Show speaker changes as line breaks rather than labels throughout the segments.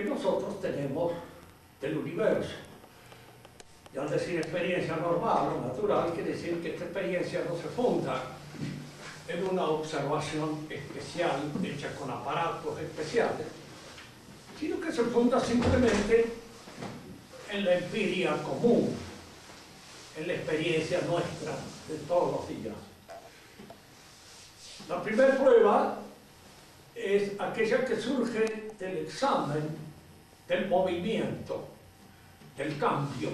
nosotros tenemos del universo. Y al decir experiencia normal o natural, quiere decir que esta experiencia no se funda en una observación especial hecha con aparatos especiales, sino que se funda simplemente en la empiria común, en la experiencia nuestra de todos los días. La primera prueba es aquella que surge del examen del movimiento, del cambio.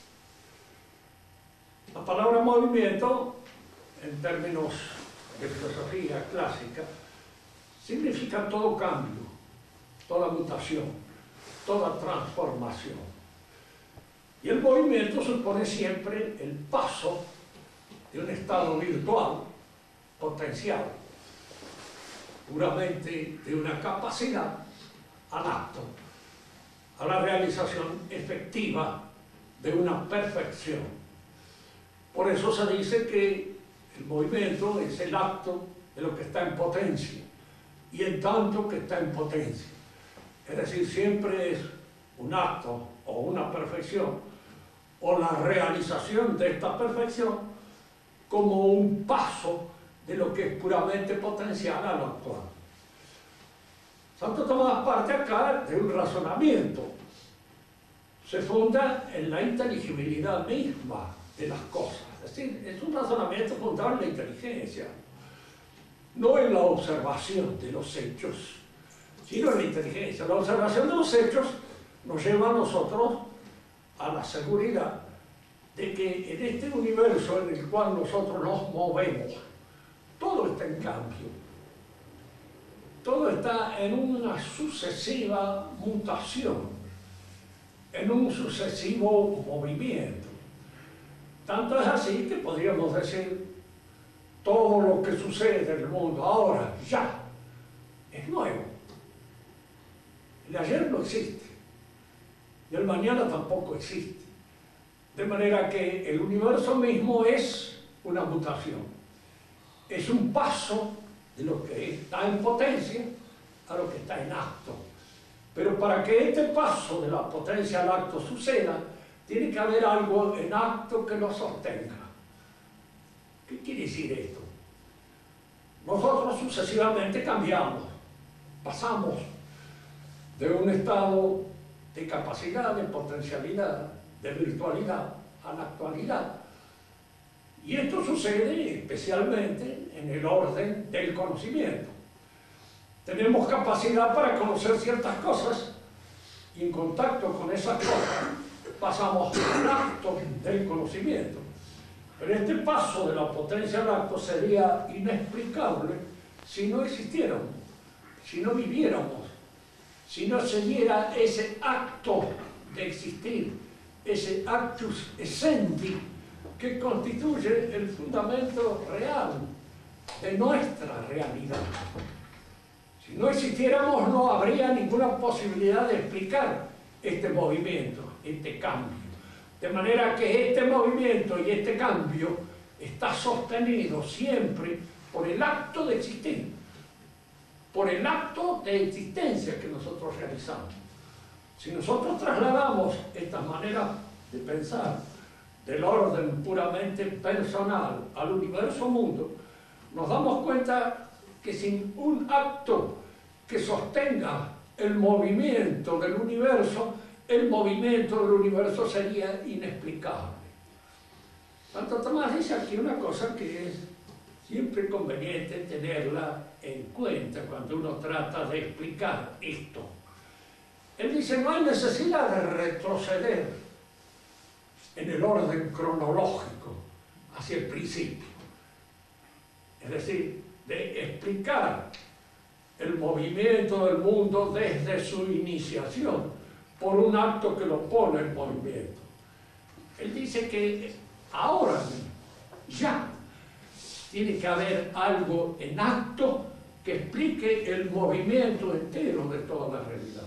La palabra movimiento, en términos de filosofía clásica, significa todo cambio, toda mutación, toda transformación. Y el movimiento supone siempre el paso de un estado virtual, potencial, puramente de una capacidad al acto, a la realización efectiva de una perfección. Por eso se dice que el movimiento es el acto de lo que está en potencia, y en tanto que está en potencia. Es decir, siempre es un acto o una perfección, o la realización de esta perfección como un paso de lo que es puramente potencial a lo actual. Santo Tomás parte acá de un razonamiento. Se funda en la inteligibilidad misma de las cosas. Es decir, es un razonamiento fundado en la inteligencia, no en la observación de los hechos, sino en la inteligencia. La observación de los hechos nos lleva a nosotros a la seguridad de que en este universo en el cual nosotros nos movemos, todo está en cambio, todo está en una sucesiva mutación, en un sucesivo movimiento. Tanto es así que podríamos decir, todo lo que sucede en el mundo ahora, ya, es nuevo. El ayer no existe, y el mañana tampoco existe. De manera que el universo mismo es una mutación, es un paso de lo que está en potencia a lo que está en acto. Pero para que este paso de la potencia al acto suceda, tiene que haber algo en acto que lo sostenga. ¿Qué quiere decir esto? Nosotros sucesivamente cambiamos, pasamos de un estado de capacidad, de potencialidad, de virtualidad a la actualidad. Y esto sucede especialmente en el orden del conocimiento. Tenemos capacidad para conocer ciertas cosas y en contacto con esas cosas pasamos al acto del conocimiento. Pero este paso de la potencia al acto sería inexplicable si no existiéramos, si no viviéramos, si no se diera ese acto de existir, ese actus essendi que constituye el fundamento real de nuestra realidad. Si no existiéramos, no habría ninguna posibilidad de explicar este movimiento, este cambio. De manera que este movimiento y este cambio está sostenido siempre por el acto de existir, por el acto de existencia que nosotros realizamos. Si nosotros trasladamos esta manera de pensar del orden puramente personal al universo mundo, nos damos cuenta que sin un acto que sostenga el movimiento del universo, el movimiento del universo sería inexplicable. Santo Tomás dice aquí una cosa que es siempre conveniente tenerla en cuenta cuando uno trata de explicar esto. Él dice, no hay necesidad de retroceder en el orden cronológico hacia el principio. Es decir, de explicar el movimiento del mundo desde su iniciación por un acto que lo pone en movimiento. Él dice que ahora, ya, tiene que haber algo en acto que explique el movimiento entero de toda la realidad.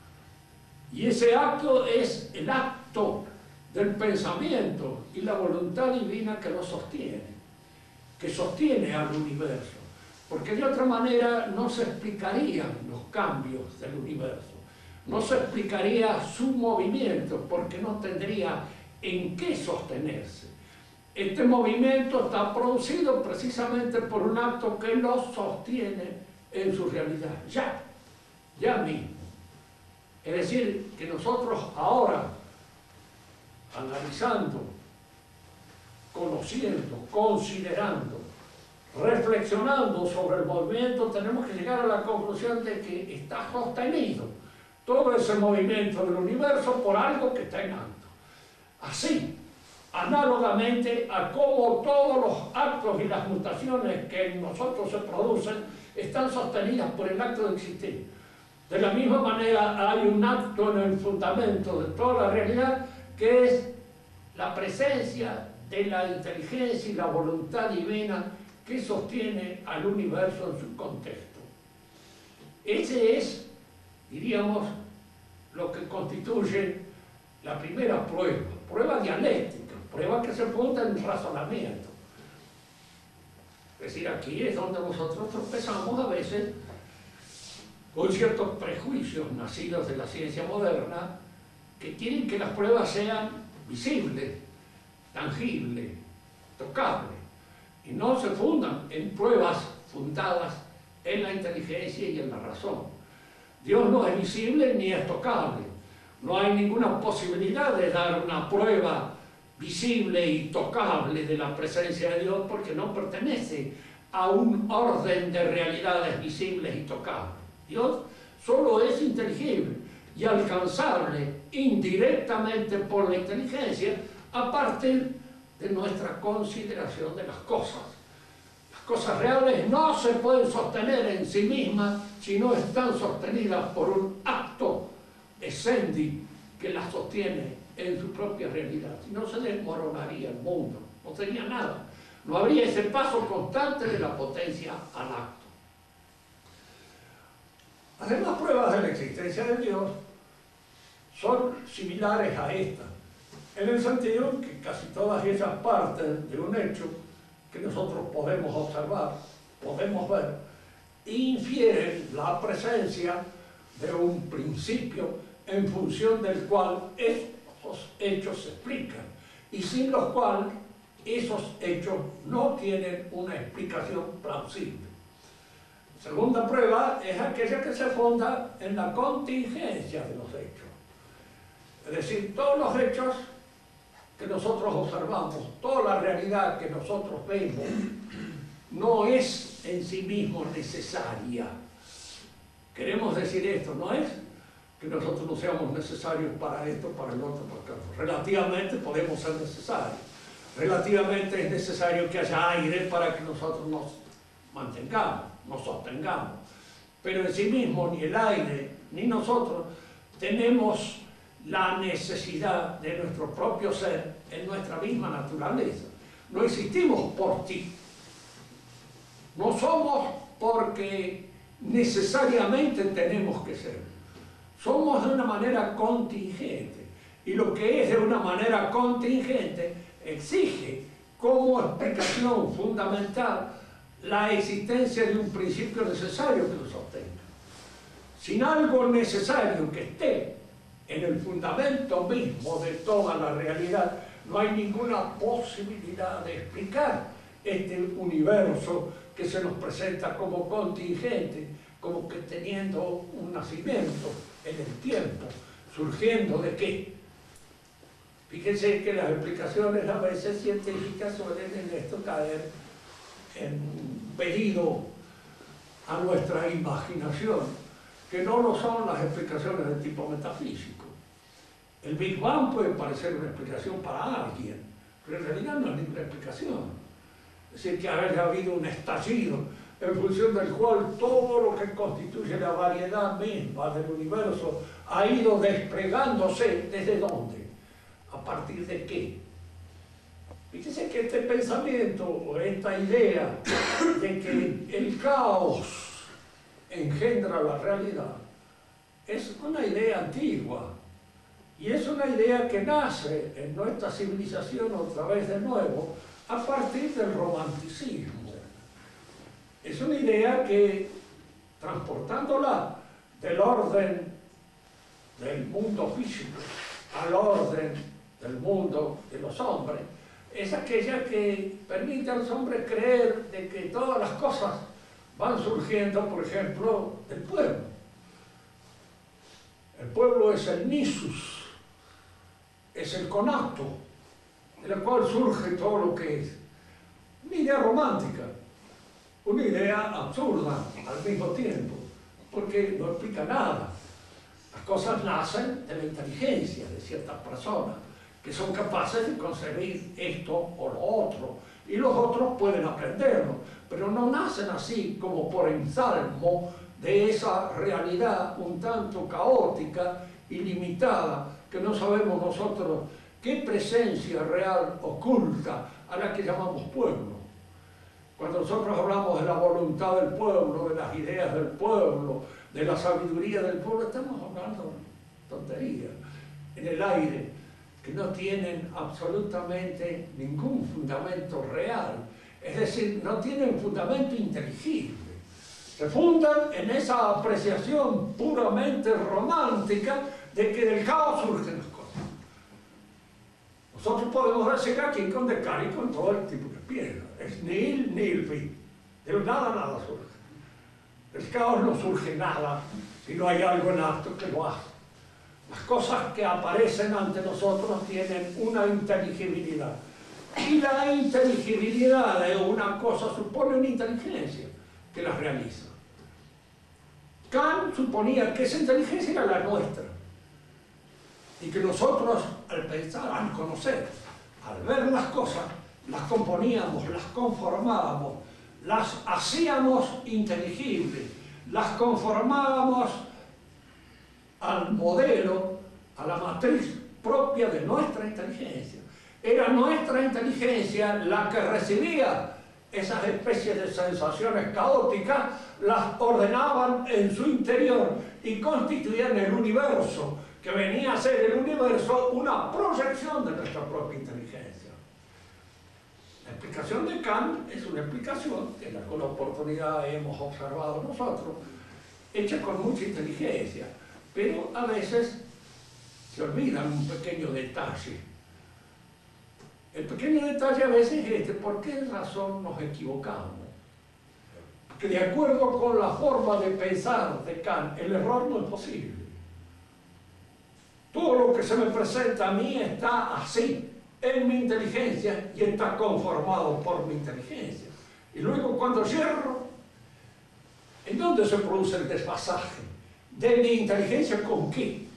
Y ese acto es el acto del pensamiento y la voluntad divina que lo sostiene, que sostiene al universo. Porque de otra manera no se explicarían los cambios del universo. no se explicaría su movimiento, porque no tendría en qué sostenerse. Este movimiento está producido precisamente por un acto que lo sostiene en su realidad, ya mismo. Es decir, que nosotros ahora, analizando, conociendo, considerando, reflexionando sobre el movimiento, tenemos que llegar a la conclusión de que está sostenido todo ese movimiento del universo por algo que está en alto. Así, análogamente a cómo todos los actos y las mutaciones que en nosotros se producen están sostenidas por el acto de existir. De la misma manera hay un acto en el fundamento de toda la realidad que es la presencia de la inteligencia y la voluntad divina que sostiene al universo en su contexto. Ese es, diríamos, lo que constituye la primera prueba dialéctica, prueba que se funda en razonamiento. Es decir, aquí es donde nosotros tropezamos a veces con ciertos prejuicios nacidos de la ciencia moderna que quieren que las pruebas sean visibles, tangibles, tocables, y no se fundan en pruebas fundadas en la inteligencia y en la razón. Dios no es visible ni es tocable. No hay ninguna posibilidad de dar una prueba visible y tocable de la presencia de Dios porque no pertenece a un orden de realidades visibles y tocables. Dios solo es inteligible y alcanzable indirectamente por la inteligencia a partir de nuestra consideración de las cosas. Las cosas reales no se pueden sostener en sí mismas si no están sostenidas por un acto essendi que las sostiene en su propia realidad. Si no, se desmoronaría el mundo, no sería nada. No habría ese paso constante de la potencia al acto. Las demás pruebas de la existencia de Dios son similares a esta, en el sentido que casi todas ellas parten de un hecho que nosotros podemos observar, podemos ver, e infieren la presencia de un principio en función del cual esos hechos se explican, y sin los cuales esos hechos no tienen una explicación plausible. La segunda prueba es aquella que se funda en la contingencia de los hechos. Es decir, todos los hechos que nosotros observamos, toda la realidad que nosotros vemos, no es en sí mismo necesaria. Queremos decir esto, no es que nosotros no seamos necesarios para esto, para el otro, para el otro. Relativamente podemos ser necesarios. Relativamente es necesario que haya aire para que nosotros nos mantengamos, nos sostengamos. Pero en sí mismo ni el aire ni nosotros tenemos la necesidad de nuestro propio ser en nuestra misma naturaleza. No existimos por ti. No somos porque necesariamente tenemos que ser. Somos de una manera contingente. Y lo que es de una manera contingente exige como explicación fundamental la existencia de un principio necesario que lo sostenga. Sin algo necesario que esté en el fundamento mismo de toda la realidad, no hay ninguna posibilidad de explicar este universo que se nos presenta como contingente, como que teniendo un nacimiento en el tiempo, surgiendo de qué. Fíjense que las explicaciones a veces científicas suelen en esto caer en pedido a nuestra imaginación, que no lo son las explicaciones de tipo metafísico. El Big Bang puede parecer una explicación para alguien, pero en realidad no es ninguna explicación. Es decir, que haya habido un estallido en función del cual todo lo que constituye la variedad misma del universo ha ido desplegándose. ¿Desde dónde? ¿A partir de qué? Fíjense que este pensamiento o esta idea de que el caos engendra la realidad es una idea antigua y es una idea que nace en nuestra civilización otra vez de nuevo a partir del romanticismo. Es una idea que, transportándola del orden del mundo físico al orden del mundo de los hombres, es aquella que permite a los hombres creer de que todas las cosas van surgiendo, por ejemplo, del pueblo. El pueblo es el nisus, es el conato, de la cual surge todo lo que es. Una idea romántica, una idea absurda al mismo tiempo, porque no explica nada. Las cosas nacen de la inteligencia de ciertas personas, que son capaces de concebir esto o lo otro, y los otros pueden aprenderlo, pero no nacen así como por ensalmo de esa realidad un tanto caótica y limitada, que no sabemos nosotros qué presencia real oculta a la que llamamos pueblo. Cuando nosotros hablamos de la voluntad del pueblo, de las ideas del pueblo, de la sabiduría del pueblo, estamos hablando tonterías en el aire, que no tienen absolutamente ningún fundamento real, es decir, no tienen fundamento inteligible. Se fundan en esa apreciación puramente romántica de que del caos surgen las cosas. Nosotros podemos decir aquí con Descartes y con todo el tipo que piensa, es nihil nihil fit, de nada nada surge. Del caos no surge nada si no hay algo en acto que lo hace. Las cosas que aparecen ante nosotros tienen una inteligibilidad. Y la inteligibilidad de una cosa supone una inteligencia que las realiza. Kant suponía que esa inteligencia era la nuestra. Y que nosotros, al pensar, al conocer, al ver las cosas, las componíamos, las conformábamos, las hacíamos inteligibles, las conformábamos al modelo, a la matriz propia de nuestra inteligencia. Era nuestra inteligencia la que recibía esas especies de sensaciones caóticas, las ordenaban en su interior y constituían el universo, que venía a ser el universo una proyección de nuestra propia inteligencia. La explicación de Kant es una explicación que en alguna oportunidad hemos observado nosotros, hecha con mucha inteligencia, pero a veces se olvidan un pequeño detalle. El pequeño detalle a veces es ¿por qué razón nos equivocamos? Porque de acuerdo con la forma de pensar de Kant, el error no es posible. Todo lo que se me presenta a mí está así, en mi inteligencia, y está conformado por mi inteligencia. Y luego cuando cierro, ¿en dónde se produce el desfasaje? ¿De mi inteligencia con qué?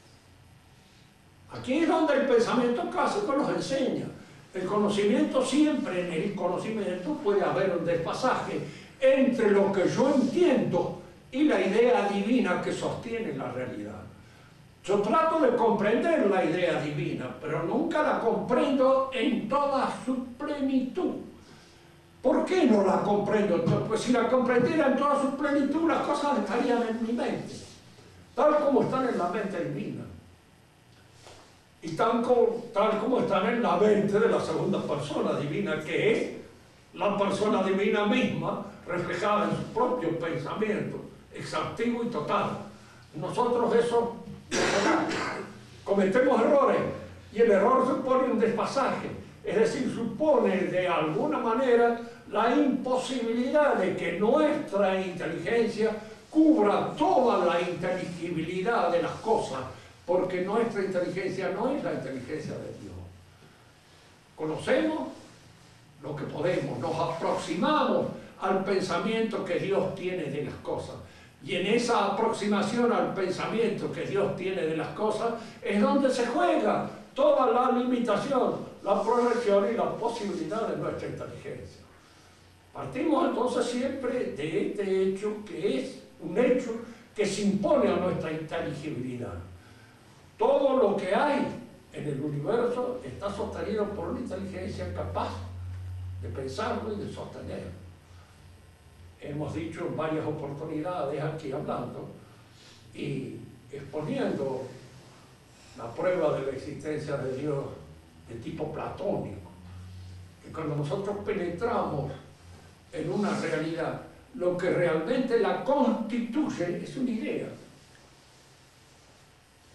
Aquí es donde el pensamiento clásico nos enseña. El conocimiento siempre, en el conocimiento puede haber un desfasaje entre lo que yo entiendo y la idea divina que sostiene la realidad. Yo trato de comprender la idea divina, pero nunca la comprendo en toda su plenitud. ¿Por qué no la comprendo? Pues si la comprendiera en toda su plenitud, las cosas estarían en mi mente, tal como están en la mente divina. Y tal como están en la mente de la segunda persona divina, que es la persona divina misma, reflejada en su propio pensamiento, exhaustivo y total. Nosotros eso cometemos errores, y el error supone un desfasaje, es decir, supone de alguna manera la imposibilidad de que nuestra inteligencia cubra toda la inteligibilidad de las cosas, porque nuestra inteligencia no es la inteligencia de Dios. Conocemos lo que podemos, nos aproximamos al pensamiento que Dios tiene de las cosas, y en esa aproximación al pensamiento que Dios tiene de las cosas es donde se juega toda la limitación, la proyección y la posibilidad de nuestra inteligencia. Partimos entonces siempre de este hecho, que es un hecho que se impone a nuestra inteligibilidad. Todo lo que hay en el universo está sostenido por una inteligencia capaz de pensarlo y de sostenerlo. Hemos dicho en varias oportunidades aquí hablando y exponiendo la prueba de la existencia de Dios de tipo platónico, que cuando nosotros penetramos en una realidad, lo que realmente la constituye es una idea.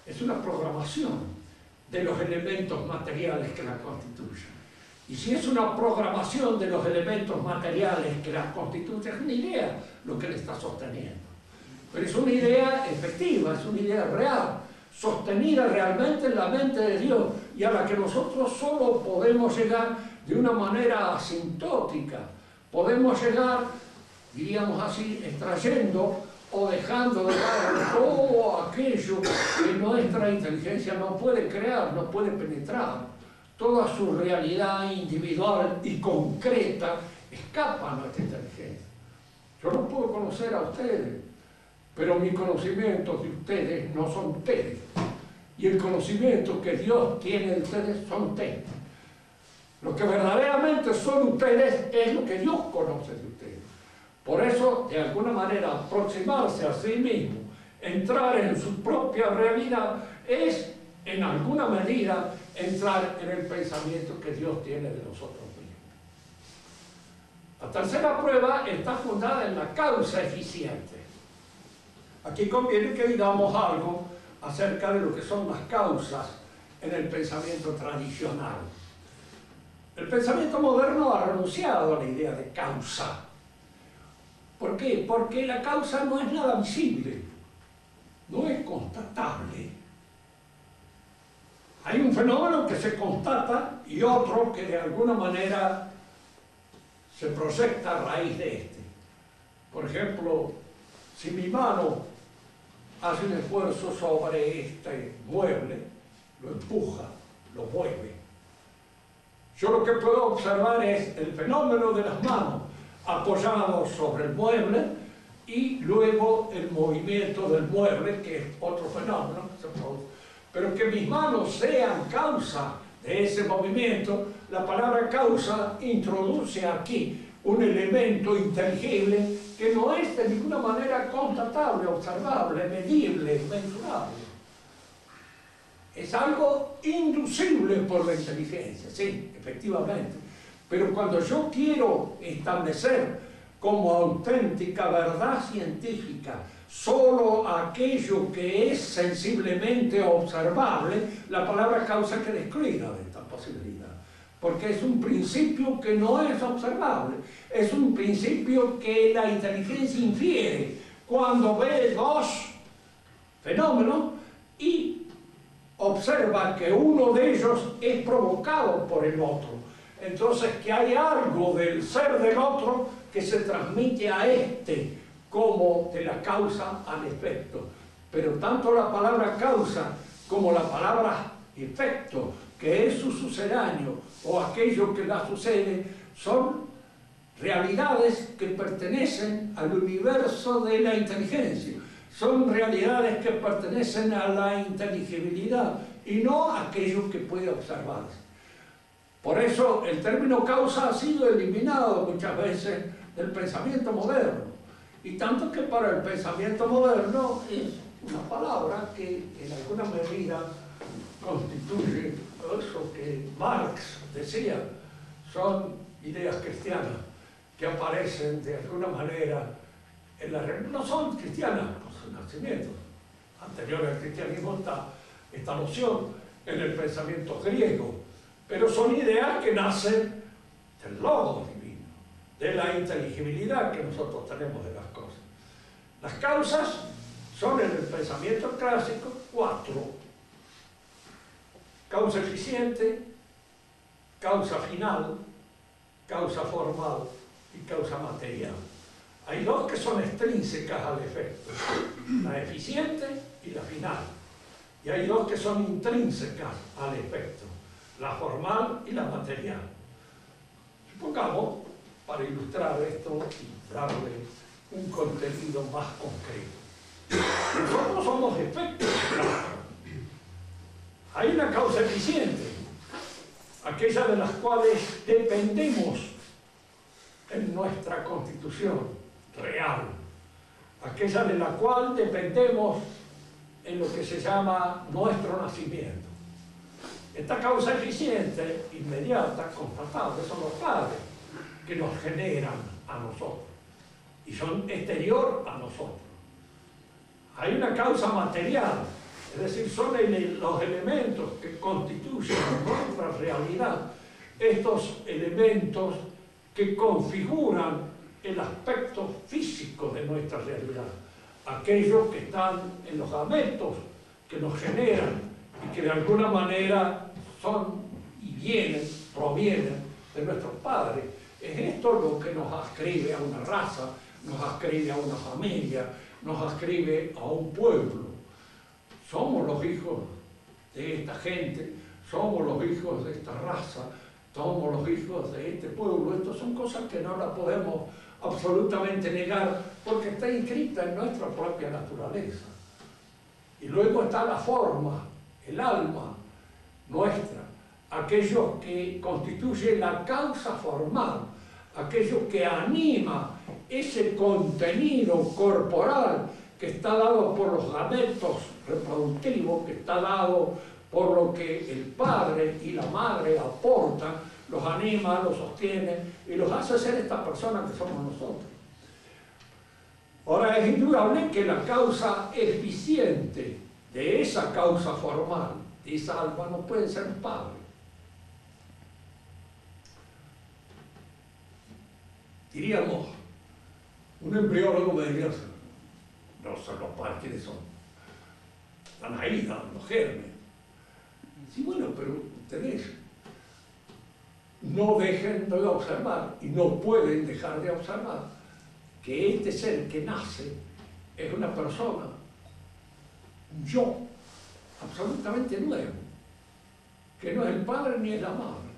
es una programación de los elementos materiales que la constituyen. Y si es una programación de los elementos materiales que la constituyen, es una idea lo que le está sosteniendo. Pero es una idea efectiva, es una idea real, sostenida realmente en la mente de Dios y a la que nosotros solo podemos llegar de una manera asintótica. Podemos llegar, diríamos así, extrayendo o dejando de lado todo aquello que nuestra inteligencia no puede crear, no puede penetrar. Toda su realidad individual y concreta escapa a nuestra inteligencia. Yo no puedo conocer a ustedes, pero mis conocimientos de ustedes no son ustedes. Y el conocimiento que Dios tiene de ustedes son ustedes. Lo que verdaderamente son ustedes es lo que Dios conoce de ustedes. Por eso, de alguna manera, aproximarse a sí mismo, entrar en su propia realidad, es, en alguna medida, entrar en el pensamiento que Dios tiene de nosotros mismos. La tercera prueba está fundada en la causa eficiente. Aquí conviene que digamos algo acerca de lo que son las causas en el pensamiento tradicional. El pensamiento moderno ha renunciado a la idea de causa. ¿Por qué? Porque la causa no es nada visible, no es constatable. Hay un fenómeno que se constata y otro que de alguna manera se proyecta a raíz de este. Por ejemplo, si mi mano hace un esfuerzo sobre este mueble, lo empuja, lo mueve. Yo lo que puedo observar es el fenómeno de las manos apoyados sobre el mueble y luego el movimiento del mueble, que es otro fenómeno que se produce. Pero que mis manos sean causa de ese movimiento, la palabra causa introduce aquí un elemento inteligible que no es de ninguna manera constatable, observable, medible, mensurable. Es algo inducible por la inteligencia, sí, efectivamente. Pero cuando yo quiero establecer como auténtica verdad científica solo aquello que es sensiblemente observable, la palabra causa queda excluida de esta posibilidad. Porque es un principio que no es observable, es un principio que la inteligencia infiere cuando ve dos fenómenos y observa que uno de ellos es provocado por el otro. Entonces que hay algo del ser del otro que se transmite a este como de la causa al efecto. Pero tanto la palabra causa como la palabra efecto, que es su sucedáneo o aquello que la sucede, son realidades que pertenecen al universo de la inteligencia. Son realidades que pertenecen a la inteligibilidad y no a aquello que puede observarse. Por eso el término causa ha sido eliminado muchas veces del pensamiento moderno. Y tanto que para el pensamiento moderno es una palabra que en alguna medida constituye eso que Marx decía, son ideas cristianas que aparecen de alguna manera en la realidad. No son cristianas por su nacimiento. Anterior al cristianismo está esta noción en el pensamiento griego, pero son ideas que nacen del logos divino, de la inteligibilidad que nosotros tenemos de las cosas. Las causas son en el pensamiento clásico 4. Causa eficiente, causa final, causa formal y causa material. Hay dos que son extrínsecas al efecto, la eficiente y la final. Y hay dos que son intrínsecas al efecto, la formal y la material. Supongamos, para ilustrar esto y darle un contenido más concreto, nosotros somos efectos. Hay una causa eficiente, aquella de las cuales dependemos en nuestra constitución real, aquella de la cual dependemos en lo que se llama nuestro nacimiento. Esta causa eficiente, inmediata, constatable, son los padres que nos generan a nosotros y son exterior a nosotros. Hay una causa material es decir, son los elementos que constituyen nuestra realidad, estos elementos que configuran el aspecto físico de nuestra realidad, aquellos que están en los gametos, que nos generan y que de alguna manera son y provienen de nuestros padres. Es esto lo que nos ascribe a una raza, nos ascribe a una familia, nos ascribe a un pueblo. Somos los hijos de esta gente, somos los hijos de esta raza, somos los hijos de este pueblo. Estas son cosas que no las podemos absolutamente negar porque está inscrita en nuestra propia naturaleza. Y luego está la forma, el alma nuestra, aquello que constituye la causa formal, aquello que anima ese contenido corporal que está dado por los gametos reproductivos, que está dado por lo que el padre y la madre aportan, los anima, los sostiene y los hace ser esta persona que somos nosotros. Ahora, es indudable que la causa eficiente de esa causa formal, de esa alma, no puede ser un padre. Diríamos, un embriólogo me diría, no son los padres, ¿quiénes son? Están ahí, los gérmenes. Sí, bueno, pero ustedes no dejen de observar y no pueden dejar de observar que este ser que nace es una persona, un yo, absolutamente nuevo, que no es el padre ni es la madre,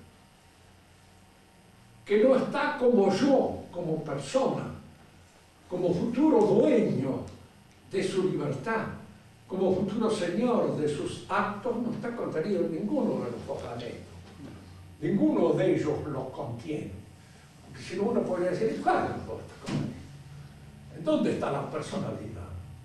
que no está como yo, como persona, como futuro dueño de su libertad, como futuro señor de sus actos, no está contenido en ninguno de los dos gametos. Ninguno de ellos los contiene. Porque si no, uno podría decir, ¿cuál es el contenido? ¿En dónde está la personalidad?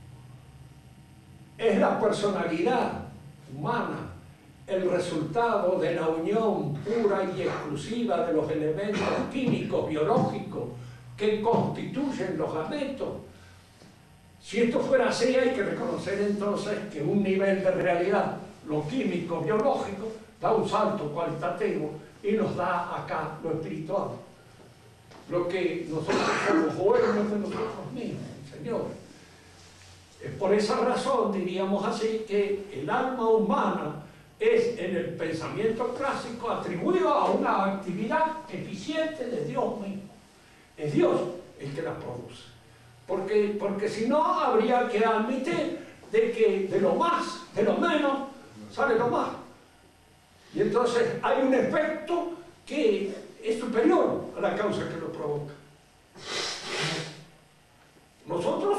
Es la personalidad humana el resultado de la unión pura y exclusiva de los elementos químicos, biológicos, que constituyen los gametos. Si esto fuera así, hay que reconocer entonces que un nivel de realidad, lo químico, biológico, da un salto cualitativo y nos da acá lo espiritual. Lo que nosotros somos dueños de nosotros mismos, Señor. Es por esa razón, diríamos así, que el alma humana es en el pensamiento clásico atribuido a una actividad eficiente de Dios mismo. Es Dios el que la produce. Porque si no, habría que admitir de que de lo más, de lo menos, sale lo más. Y entonces hay un efecto que es superior a la causa que lo provoca. Nosotros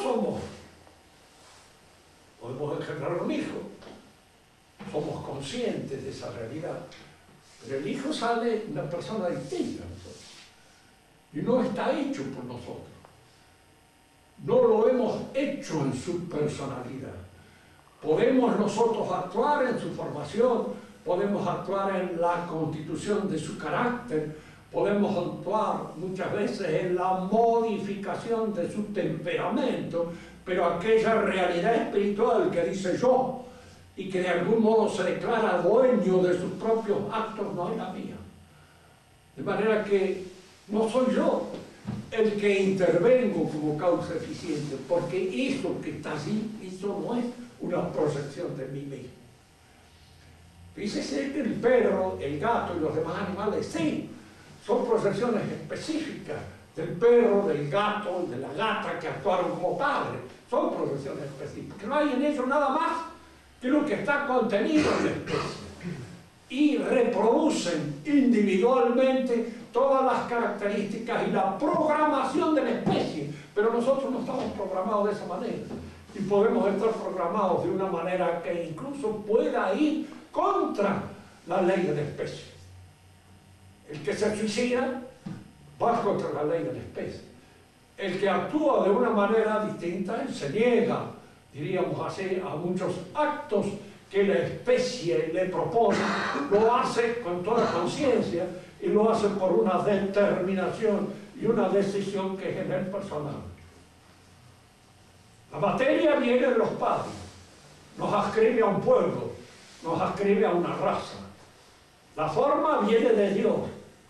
podemos engendrar un hijo, somos conscientes de esa realidad, pero el hijo sale una persona distinta a nosotros y no está hecho por nosotros. No lo hemos hecho en su personalidad. Podemos nosotros actuar en su formación, podemos actuar en la constitución de su carácter, podemos actuar muchas veces en la modificación de su temperamento, pero aquella realidad espiritual que dice yo y que de algún modo se declara dueño de sus propios actos no es la mía. De manera que no soy yo el que intervengo como causa eficiente, porque eso que está allí, eso no es una proyección de mí mismo. Fíjese que el perro, el gato y los demás animales, sí, son proyecciones específicas del perro, del gato y de la gata que actuaron como padres. Son proyecciones específicas. No hay en ellos nada más que lo que está contenido en la especie. Y reproducen individualmente todas las características y la programación de la especie. Pero nosotros no estamos programados de esa manera. Y podemos estar programados de una manera que incluso pueda ir contra la ley de la especie. El que se suicida va contra la ley de la especie. El que actúa de una manera distinta, él se niega, diríamos así, a muchos actos que la especie le propone, lo hace con toda conciencia y lo hace por una determinación y una decisión que es en él personal. La materia viene de los padres, nos ascribe a un pueblo, nos ascribe a una raza. La forma viene de Dios.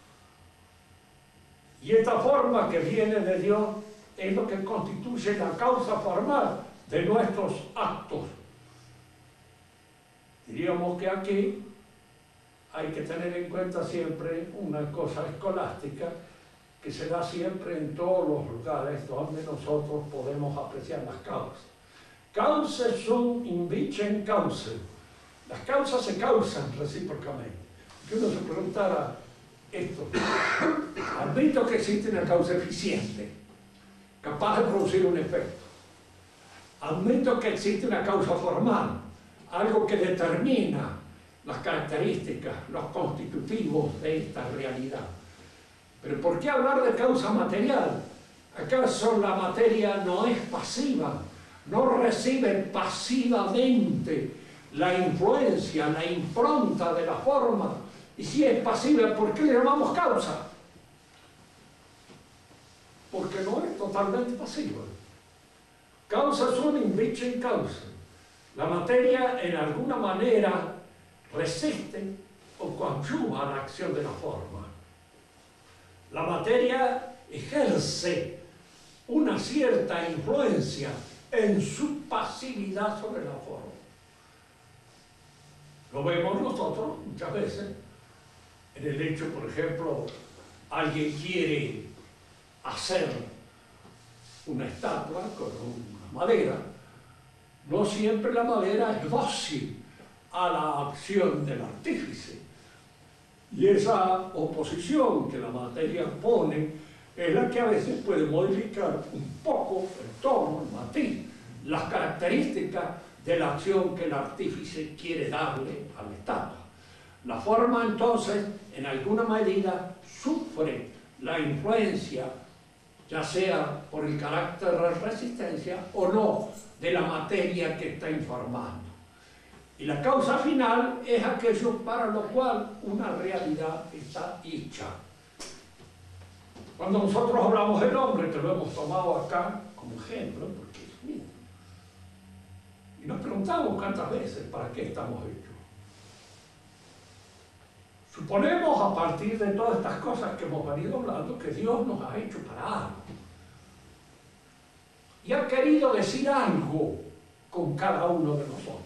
Y esta forma que viene de Dios es lo que constituye la causa formal de nuestros actos. Diríamos que aquí hay que tener en cuenta siempre una cosa escolástica que se da siempre en todos los lugares donde nosotros podemos apreciar las causas. Causes sunt invicem causam. Las causas se causan recíprocamente. Que uno se preguntara esto. Admito que existe una causa eficiente, capaz de producir un efecto. Admito que existe una causa formal, algo que determina las características, los constitutivos de esta realidad. Pero ¿por qué hablar de causa material? ¿Acaso la materia no es pasiva? ¿No recibe pasivamente la influencia, la impronta de la forma? Y si es pasiva, ¿por qué le llamamos causa? Porque no es totalmente pasiva. Causa sunt invicem causam. La materia en alguna manera resiste o coadyuva a la acción de la forma. La materia ejerce una cierta influencia en su pasividad sobre la forma. Lo vemos nosotros muchas veces en el hecho, por ejemplo, alguien quiere hacer una estatua con una madera. No siempre la madera es dócil a la acción del artífice. Y esa oposición que la materia pone es la que a veces puede modificar un poco el tono, el matiz, las características de la acción que el artífice quiere darle a la estatua. La forma entonces, en alguna medida, sufre la influencia, ya sea por el carácter de resistencia o no, de la materia que está informando. Y la causa final es aquello para lo cual una realidad está hecha. Cuando nosotros hablamos del hombre, que lo hemos tomado acá como ejemplo, porque es mío, y nos preguntamos cuántas veces para qué estamos hechos. Suponemos, a partir de todas estas cosas que hemos venido hablando, que Dios nos ha hecho para algo. Y ha querido decir algo con cada uno de nosotros.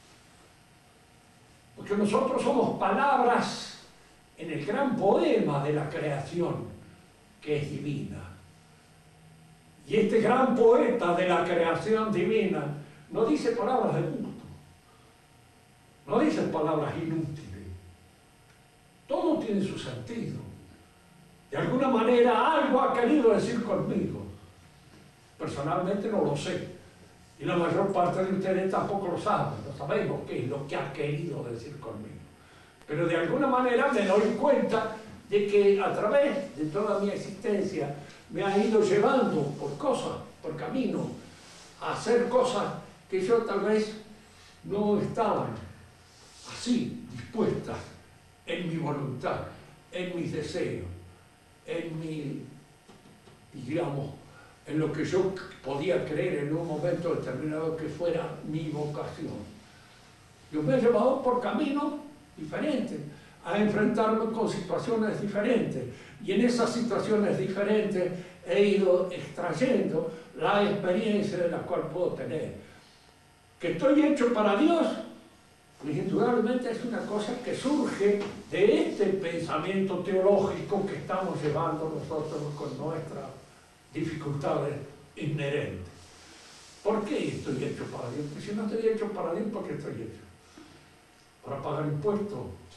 Porque nosotros somos palabras en el gran poema de la creación, que es divina. Y este gran poeta de la creación divina no dice palabras de gusto, no dice palabras inútiles. Todo tiene su sentido. De alguna manera algo ha querido decir conmigo. Personalmente no lo sé. Y la mayor parte de ustedes tampoco lo saben. No sabemos qué es lo que ha querido decir conmigo. Pero de alguna manera me doy cuenta de que a través de toda mi existencia me ha ido llevando por cosas, por caminos, a hacer cosas que yo tal vez no estaban así dispuestas en mi voluntad, en mis deseos, en mi, digamos, en lo que yo podía creer en un momento determinado que fuera mi vocación. Yo me he llevado por caminos diferentes, a enfrentarme con situaciones diferentes, y en esas situaciones diferentes he ido extrayendo la experiencia de la cual puedo tener. Que estoy hecho para Dios, pues indudablemente es una cosa que surge de este pensamiento teológico que estamos llevando nosotros con nuestras dificultades inherentes. ¿Por qué estoy hecho para Dios? Porque si no estoy hecho para Dios, ¿por qué estoy hecho? Para pagar impuestos,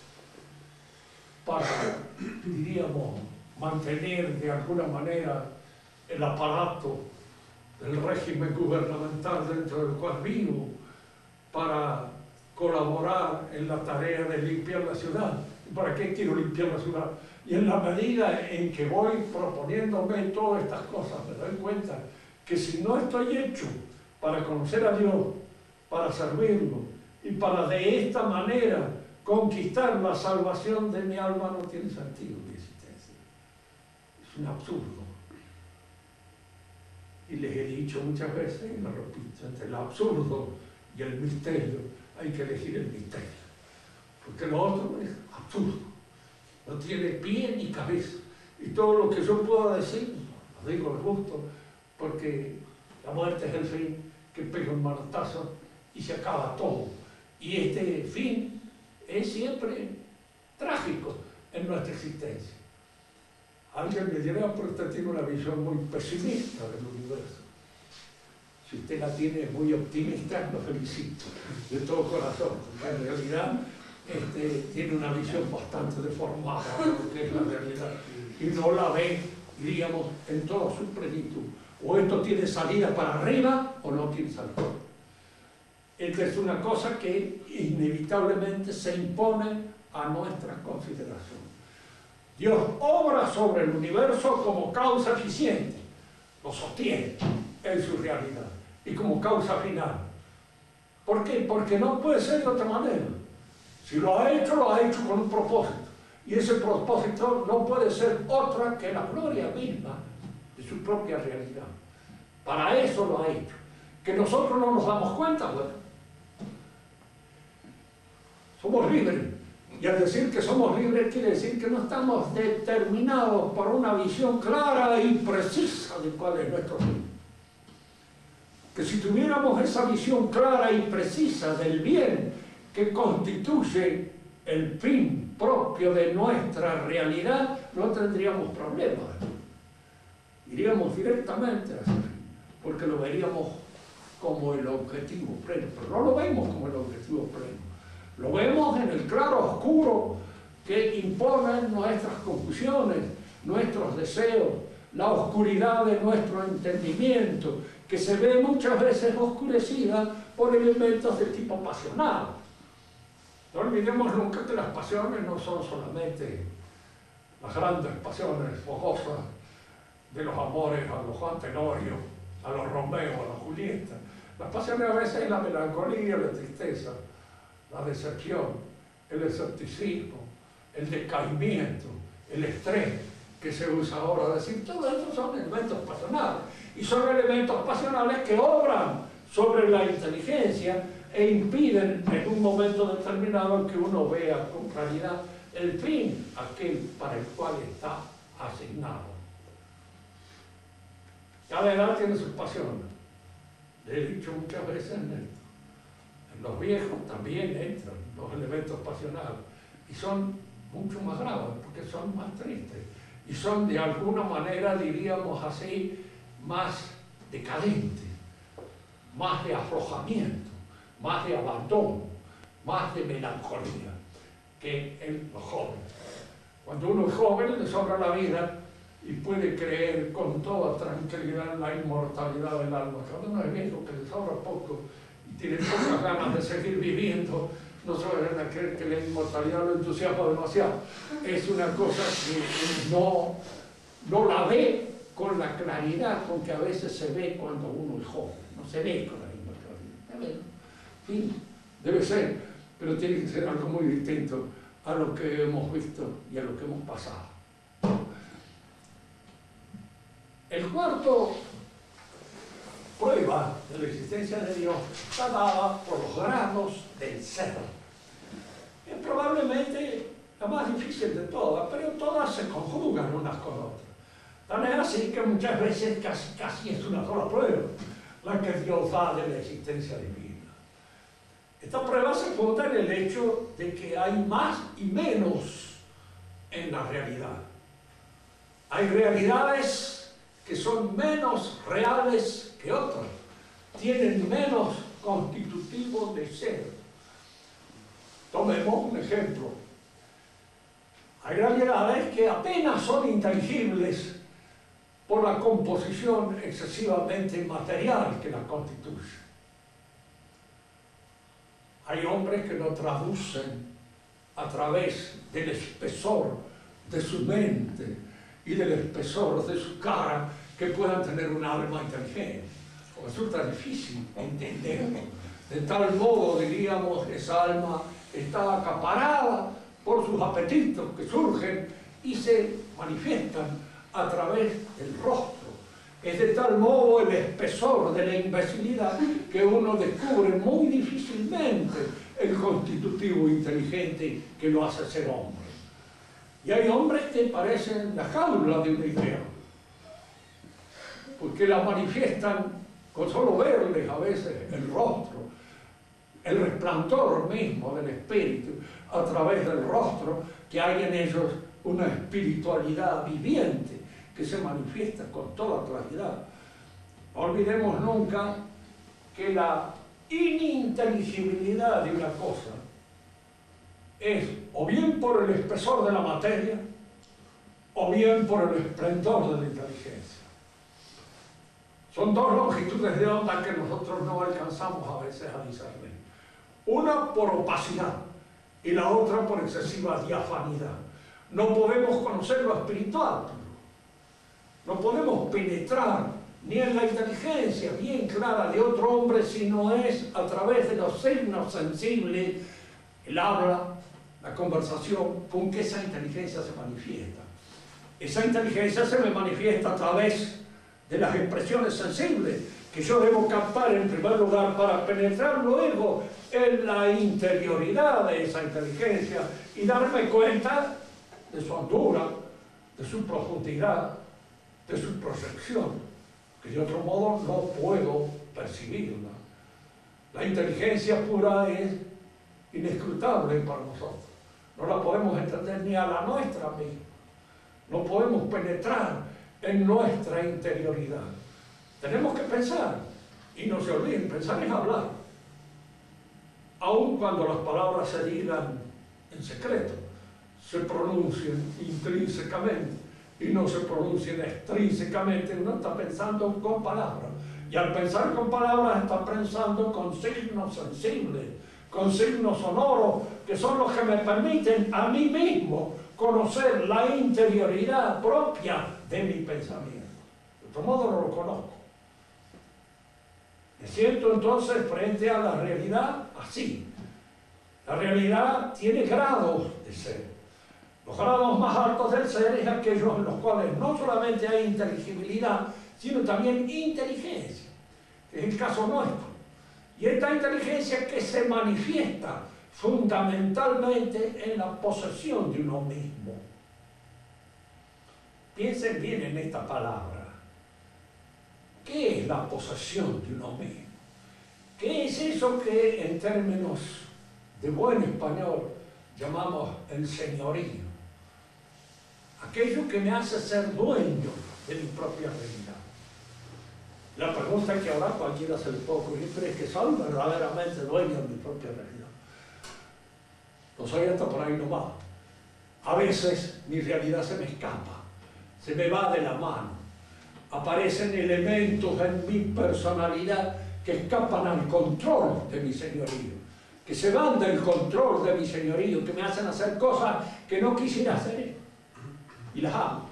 para, diríamos, mantener de alguna manera el aparato del régimen gubernamental dentro del cual vivo, para colaborar en la tarea de limpiar la ciudad. ¿Y para qué quiero limpiar la ciudad? Y en la medida en que voy proponiéndome todas estas cosas, me doy cuenta que si no estoy hecho para conocer a Dios, para servirlo, y para de esta manera conquistar la salvación de mi alma, no tiene sentido mi existencia. Es un absurdo. Y les he dicho muchas veces, y lo repito, entre el absurdo y el misterio, hay que elegir el misterio, porque lo otro es absurdo, no tiene pie ni cabeza, y todo lo que yo pueda decir, lo digo al gusto, porque la muerte es el fin que pega un manotazo y se acaba todo, y este fin es siempre trágico en nuestra existencia. Alguien me dirá, pero usted tiene una visión muy pesimista del universo. Si usted la tiene muy optimista, lo felicito de todo corazón, porque en realidad tiene una visión bastante deformada de lo que es la realidad y no la ve, diríamos, en toda su plenitud. O esto tiene salida para arriba o no tiene salida. Esta es una cosa que inevitablemente se impone a nuestra consideración. Dios obra sobre el universo como causa eficiente, lo sostiene en su realidad y como causa final. ¿Por qué? Porque no puede ser de otra manera. Si lo ha hecho con un propósito. Y ese propósito no puede ser otra que la gloria misma de su propia realidad. Para eso lo ha hecho. Que nosotros no nos damos cuenta, bueno. Somos libres. Y al decir que somos libres quiere decir que no estamos determinados por una visión clara y precisa de cuál es nuestro fin. Que si tuviéramos esa visión clara y precisa del bien que constituye el fin propio de nuestra realidad, no tendríamos problemas. Iríamos directamente a ese fin, porque lo veríamos como el objetivo pleno, pero no lo vemos como el objetivo pleno. Lo vemos en el claro oscuro que imponen nuestras confusiones, nuestros deseos, la oscuridad de nuestro entendimiento, que se ve muchas veces oscurecida por elementos de tipo pasional. No olvidemos nunca que las pasiones no son solamente las grandes pasiones fogosas de los amores a los Juan Tenorio, a los Romeo, a los Julieta. Las pasiones a veces es la melancolía, la tristeza, la decepción, el escepticismo, el decaimiento, el estrés que se usa ahora. Es decir, todo esto son elementos pasionales y son elementos pasionales que obran sobre la inteligencia e impiden en un momento determinado que uno vea con claridad el fin, aquel para el cual está asignado. Cada edad tiene sus pasiones. Le he dicho muchas veces en esto. En los viejos también entran los elementos pasionales y son mucho más graves porque son más tristes y son de alguna manera, diríamos así, más decadentes, más de aflojamiento, más de abandono, más de melancolía que en los jóvenes. Cuando uno es joven le sobra la vida y puede creer con toda tranquilidad en la inmortalidad del alma. Cuando uno es viejo, que le sobra poco y tiene pocas ganas de seguir viviendo, no se vayan a creer que la inmortalidad lo entusiasma demasiado. Es una cosa que no la ve con la claridad con que a veces se ve cuando uno es joven. No se ve con la misma claridad. Sí, debe ser, pero tiene que ser algo muy distinto a lo que hemos visto y a lo que hemos pasado. El cuarto prueba de la existencia de Dios está dada por los grados del ser. Es probablemente la más difícil de todas, pero todas se conjugan unas con otras. Tan es así que muchas veces casi es una sola prueba la que Dios da de la existencia divina. Esta prueba se funda en el hecho de que hay más y menos en la realidad. Hay realidades que son menos reales que otras, tienen menos constitutivo de ser. Tomemos un ejemplo. Hay realidades que apenas son intangibles por la composición excesivamente material que la constituye. Hay hombres que lo traducen a través del espesor de su mente y del espesor de su cara, que puedan tener un alma inteligente. Resulta difícil entenderlo. De tal modo, diríamos, esa alma está acaparada por sus apetitos que surgen y se manifiestan a través del rostro, Es de tal modo el espesor de la imbecilidad que uno descubre muy difícilmente el constitutivo inteligente que lo hace ser hombre. Y hay hombres que parecen la jaula de una idea, porque la manifiestan con solo verles a veces el rostro, el resplandor mismo del espíritu a través del rostro, que hay en ellos una espiritualidad viviente que se manifiesta con toda claridad. No olvidemos nunca que la ininteligibilidad de una cosa es o bien por el espesor de la materia o bien por el esplendor de la inteligencia. Son dos longitudes de onda que nosotros no alcanzamos a veces a discernir. Una por opacidad y la otra por excesiva diafanidad. No podemos conocer lo espiritual, no podemos penetrar ni en la inteligencia bien clara de otro hombre si no es a través de los signos sensibles, el habla, la conversación, con que esa inteligencia se manifiesta. Esa inteligencia se me manifiesta a través de las expresiones sensibles que yo debo captar en primer lugar para penetrar luego en la interioridad de esa inteligencia y darme cuenta de su altura, de su profundidad, de su proyección, que de otro modo no puedo percibirla. La inteligencia pura es inescrutable para nosotros. No la podemos entender ni a la nuestra misma. No podemos penetrar en nuestra interioridad. Tenemos que pensar, y no se olviden, pensar es hablar. Aun cuando las palabras se digan en secreto, se pronuncien intrínsecamente y no se pronuncien extrínsecamente. Uno está pensando con palabras, y al pensar con palabras está pensando con signos sensibles, con signos sonoros, que son los que me permiten a mí mismo conocer la interioridad propia de mi pensamiento. De otro modo no lo conozco. Me siento entonces frente a la realidad así. La realidad tiene grados de ser. Los grados más altos del ser es aquellos en los cuales no solamente hay inteligibilidad, sino también inteligencia, que es el caso nuestro. Y esta inteligencia que se manifiesta fundamentalmente en la posesión de uno mismo. Piensen bien en esta palabra. ¿Qué es la posesión de uno mismo? ¿Qué es eso que en términos de buen español llamamos el señorío? Aquello que me hace ser dueño de mi propia realidad. La pregunta que ahora cualquiera se le puede ocurrir, pero es que soy verdaderamente dueño de mi propia realidad. No soy hasta por ahí nomás. A veces mi realidad se me escapa, se me va de la mano. Aparecen elementos en mi personalidad que escapan al control de mi señorío, que se van del control de mi señorío, que me hacen hacer cosas que no quisiera hacer. Y las hago.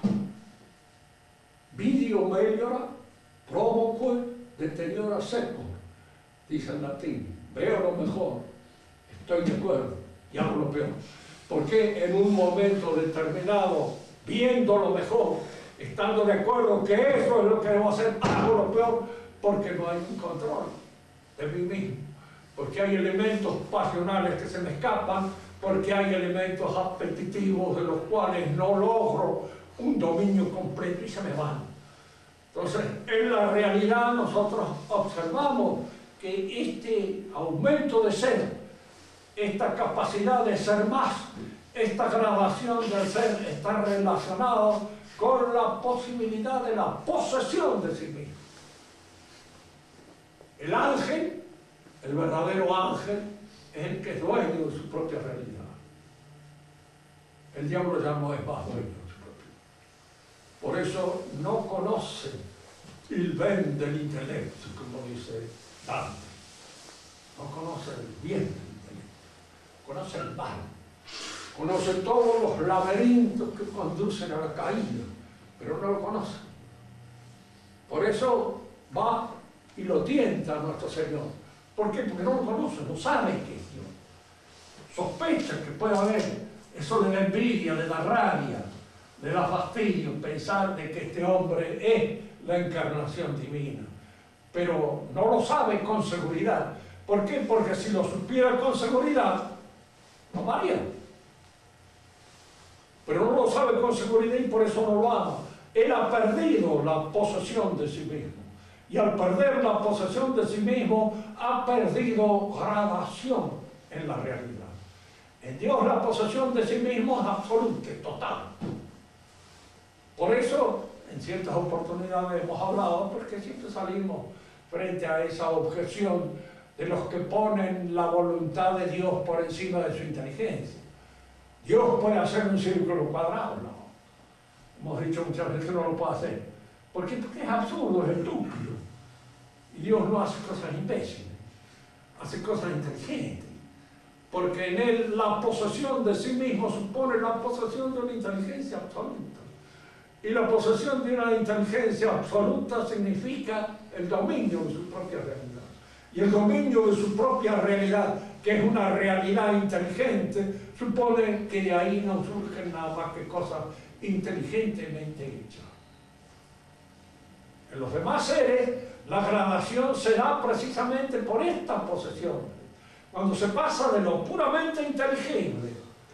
Vidio meliora, provoque, deteriora secum, dice en latín. Veo lo mejor, estoy de acuerdo, y hago lo peor. Porque en un momento determinado, viendo lo mejor, estando de acuerdo que eso es lo que debo hacer, hago lo peor, porque no hay un control de mí mismo. Porque hay elementos pasionales que se me escapan, porque hay elementos apetitivos de los cuales no logro un dominio completo y se me van. Entonces, en la realidad nosotros observamos que este aumento de ser, esta capacidad de ser más, esta gradación del ser está relacionado con la posibilidad de la posesión de sí mismo. El ángel, el verdadero ángel, es el que es dueño de su propia realidad. El diablo ya no es más dueño de su propia. Por eso no conoce el bien del intelecto, como dice Dante. No conoce el bien del intelecto, conoce el mal. Conoce todos los laberintos que conducen a la caída, pero no lo conoce. Por eso va y lo tienta a nuestro Señor. ¿Por qué? Porque no lo conoce, no sabe qué es Dios. Sospecha que puede haber eso de la envidia, de la rabia, de la fastidio, pensar de que este hombre es la encarnación divina, pero no lo sabe con seguridad. ¿Por qué? Porque si lo supiera con seguridad, no varía. Pero no lo sabe con seguridad y por eso no lo ama. Él ha perdido la posesión de sí mismo. Y al perder la posesión de sí mismo, ha perdido gradación en la realidad. En Dios la posesión de sí mismo es absoluta, total. Por eso, en ciertas oportunidades hemos hablado, porque siempre salimos frente a esa objeción de los que ponen la voluntad de Dios por encima de su inteligencia. Dios puede hacer un círculo cuadrado, no. Hemos dicho muchas veces que no lo puede hacer. ¿Por qué? Porque es absurdo, es estúpido. Y Dios no hace cosas imbéciles, hace cosas inteligentes. Porque en Él la posesión de sí mismo supone la posesión de una inteligencia absoluta. Y la posesión de una inteligencia absoluta significa el dominio de su propia realidad. Y el dominio de su propia realidad, que es una realidad inteligente, supone que de ahí no surgen nada más que cosas inteligentemente hechas. En los demás seres, la gradación se da precisamente por esta posesión. Cuando se pasa de lo puramente inteligible.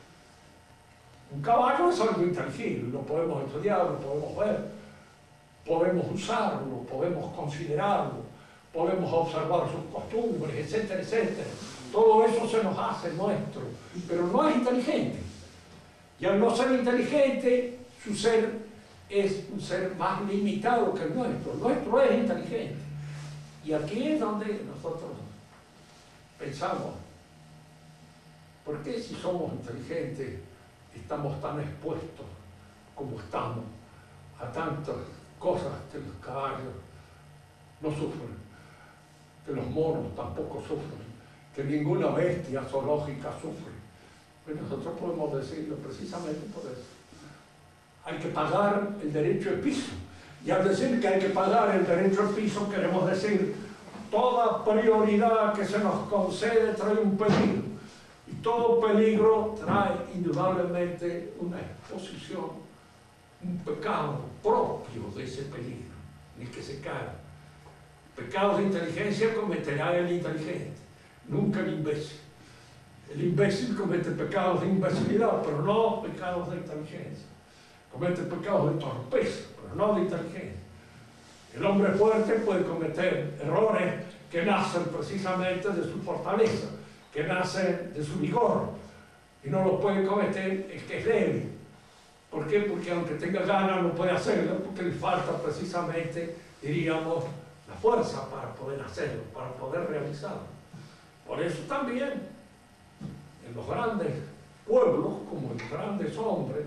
Un caballo es algo inteligible, lo podemos estudiar, lo podemos ver, podemos usarlo, podemos considerarlo, podemos observar sus costumbres, etcétera, etcétera. Todo eso se nos hace nuestro, pero no es inteligente. Y al no ser inteligente, su ser es un ser más limitado que el nuestro. El nuestro es inteligente. Y aquí es donde nosotros pensamos, ¿por qué si somos inteligentes estamos tan expuestos como estamos a tantas cosas que los caballos no sufren, que los monos tampoco sufren, que ninguna bestia zoológica sufre? Pues nosotros podemos decirlo precisamente por eso. Hay que pagar el derecho al piso. Y al decir que hay que pagar el derecho al piso, queremos decir toda prioridad que se nos concede trae un peligro. Y todo peligro trae indudablemente una exposición, un pecado propio de ese peligro, en el que se cae. Pecados de inteligencia cometerá el inteligente, nunca el imbécil. El imbécil comete pecados de imbecilidad, pero no pecados de inteligencia. Comete pecados de torpeza, pero no de inteligencia. El hombre fuerte puede cometer errores que nacen precisamente de su fortaleza, que nacen de su vigor, y no los puede cometer el que es débil. ¿Por qué? Porque aunque tenga ganas no puede hacerlo, porque le falta precisamente, diríamos, la fuerza para poder hacerlo, para poder realizarlo. Por eso también, en los grandes pueblos, como en los grandes hombres,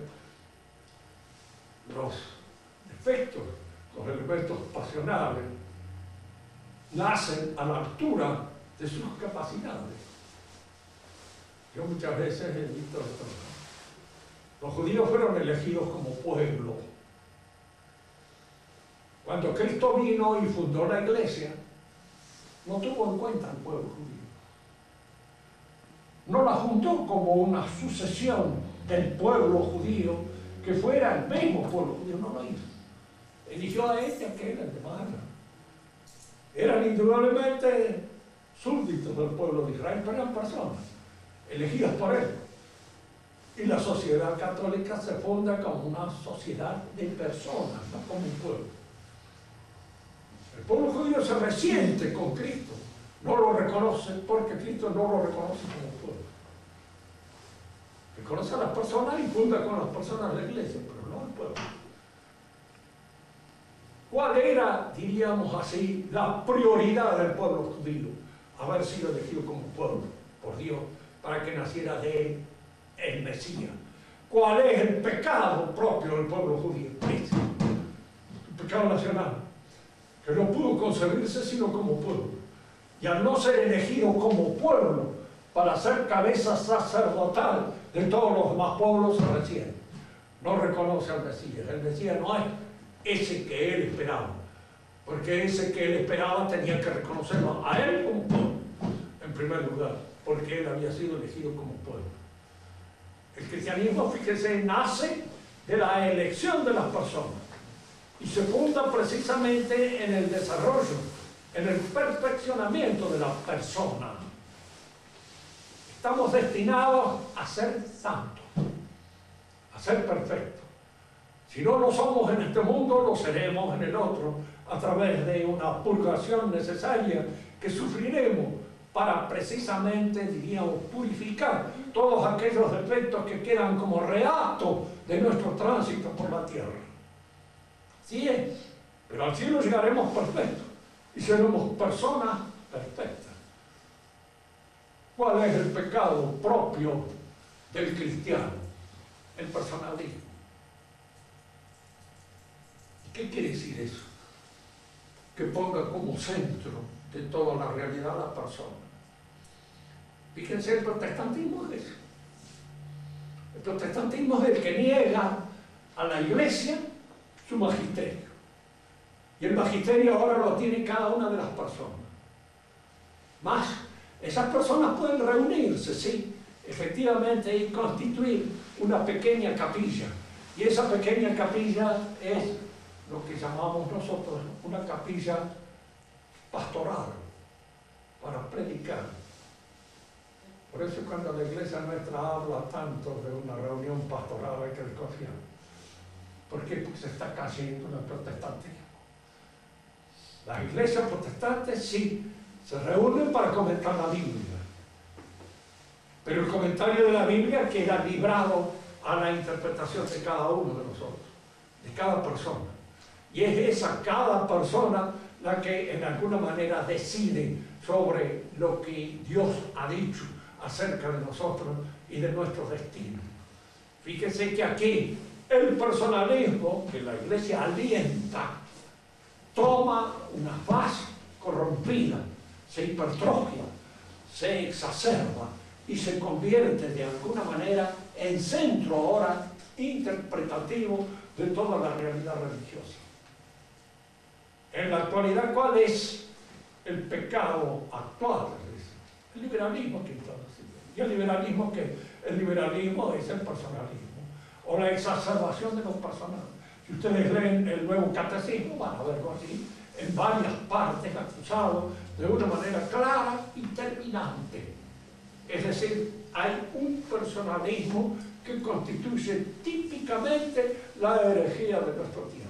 los defectos, los elementos pasionales, nacen a la altura de sus capacidades. Yo muchas veces he visto esto. Los judíos fueron elegidos como pueblo. Cuando Cristo vino y fundó la iglesia, no tuvo en cuenta al pueblo judío. No la fundó como una sucesión del pueblo judío que fuera el mismo pueblo judío, no lo hizo. Eligió a este, a aquel, al demás. Eran indudablemente súbditos del pueblo de Israel, pero eran personas elegidas por él. Y la sociedad católica se funda como una sociedad de personas, no como un pueblo. El pueblo judío se resiente con Cristo, no lo reconoce porque Cristo no lo reconoce como pueblo. Reconoce a las personas y funda con las personas la iglesia, pero no el pueblo. ¿Cuál era, diríamos así, la prioridad del pueblo judío? Haber sido elegido como pueblo por Dios para que naciera de él el Mesías. ¿Cuál es el pecado propio del pueblo judío? Este, el pecado nacional, que no pudo concebirse sino como pueblo. Y al no ser elegido como pueblo para ser cabeza sacerdotal de todos los demás pueblos, se resiente. No reconoce al Mesías. El Mesías no es ese que él esperaba, porque ese que él esperaba tenía que reconocerlo a él como pueblo, en primer lugar, porque él había sido elegido como pueblo. El cristianismo, fíjese, nace de la elección de las personas y se funda precisamente en el desarrollo, en el perfeccionamiento de la persona. Estamos destinados a ser santos, a ser perfectos. Si no lo somos en este mundo, lo seremos en el otro, a través de una purgación necesaria que sufriremos para precisamente, diríamos, purificar todos aquellos defectos que quedan como reato de nuestro tránsito por la tierra. Sí es, pero al cielo llegaremos perfectos y seremos personas perfectas. ¿Cuál es el pecado propio del cristiano? El personalismo. ¿Qué quiere decir eso? Que ponga como centro de toda la realidad a la persona. Fíjense, el protestantismo es eso. El protestantismo es el que niega a la iglesia su magisterio. Y el magisterio ahora lo tiene cada una de las personas. Más, esas personas pueden reunirse, sí, efectivamente, y constituir una pequeña capilla. Y esa pequeña capilla es lo que llamamos nosotros una capilla pastoral, para predicar. Por eso cuando la iglesia nuestra habla tanto de una reunión pastoral hay que desconfiar. ¿Por qué? Porque se está cayendo en el protestantismo. Las iglesias protestantes sí se reúnen para comentar la Biblia, pero el comentario de la Biblia queda librado a la interpretación de cada uno de nosotros, de cada persona. Y es esa cada persona la que en alguna manera decide sobre lo que Dios ha dicho acerca de nosotros y de nuestro destino. Fíjense que aquí el personalismo que la iglesia alienta toma una faz corrompida, se hipertrofia, se exacerba y se convierte de alguna manera en centro ahora interpretativo de toda la realidad religiosa. En la actualidad, ¿cuál es el pecado actual? El liberalismo que introduce. ¿Y el liberalismo qué? El liberalismo es el personalismo, o la exacerbación de los personales. Si ustedes leen el Nuevo Catecismo, van a verlo así, en varias partes acusado de una manera clara y terminante. Es decir, hay un personalismo que constituye típicamente la herejía de nuestro tiempo.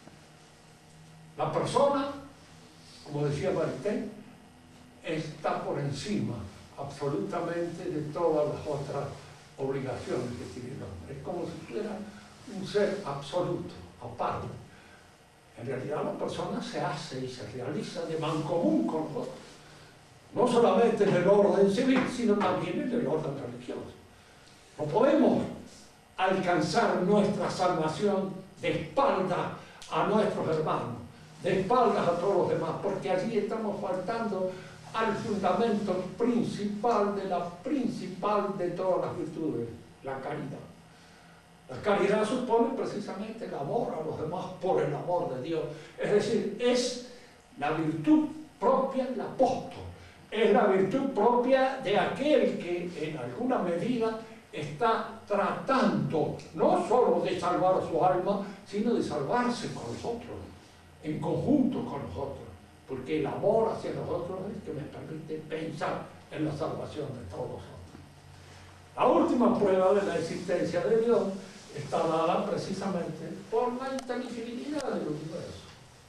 La persona, como decía Maritain, está por encima absolutamente de todas las otras obligaciones que tiene el hombre. Es como si fuera un ser absoluto, aparte. En realidad la persona se hace y se realiza de mancomún con los otros. No solamente en el orden civil, sino también en el orden religioso. No podemos alcanzar nuestra salvación de espaldas a nuestros hermanos, de espaldas a todos los demás, porque allí estamos faltando al fundamento principal de todas las virtudes, la caridad. La caridad supone precisamente el amor a los demás por el amor de Dios. Es decir, es la virtud propia del apóstol, es la virtud propia de aquel que en alguna medida está tratando no solo de salvar su alma, sino de salvarse con nosotros, en conjunto con nosotros, porque el amor hacia nosotros es el que me permite pensar en la salvación de todos nosotros. La última prueba de la existencia de Dios está dada precisamente por la inteligibilidad del universo.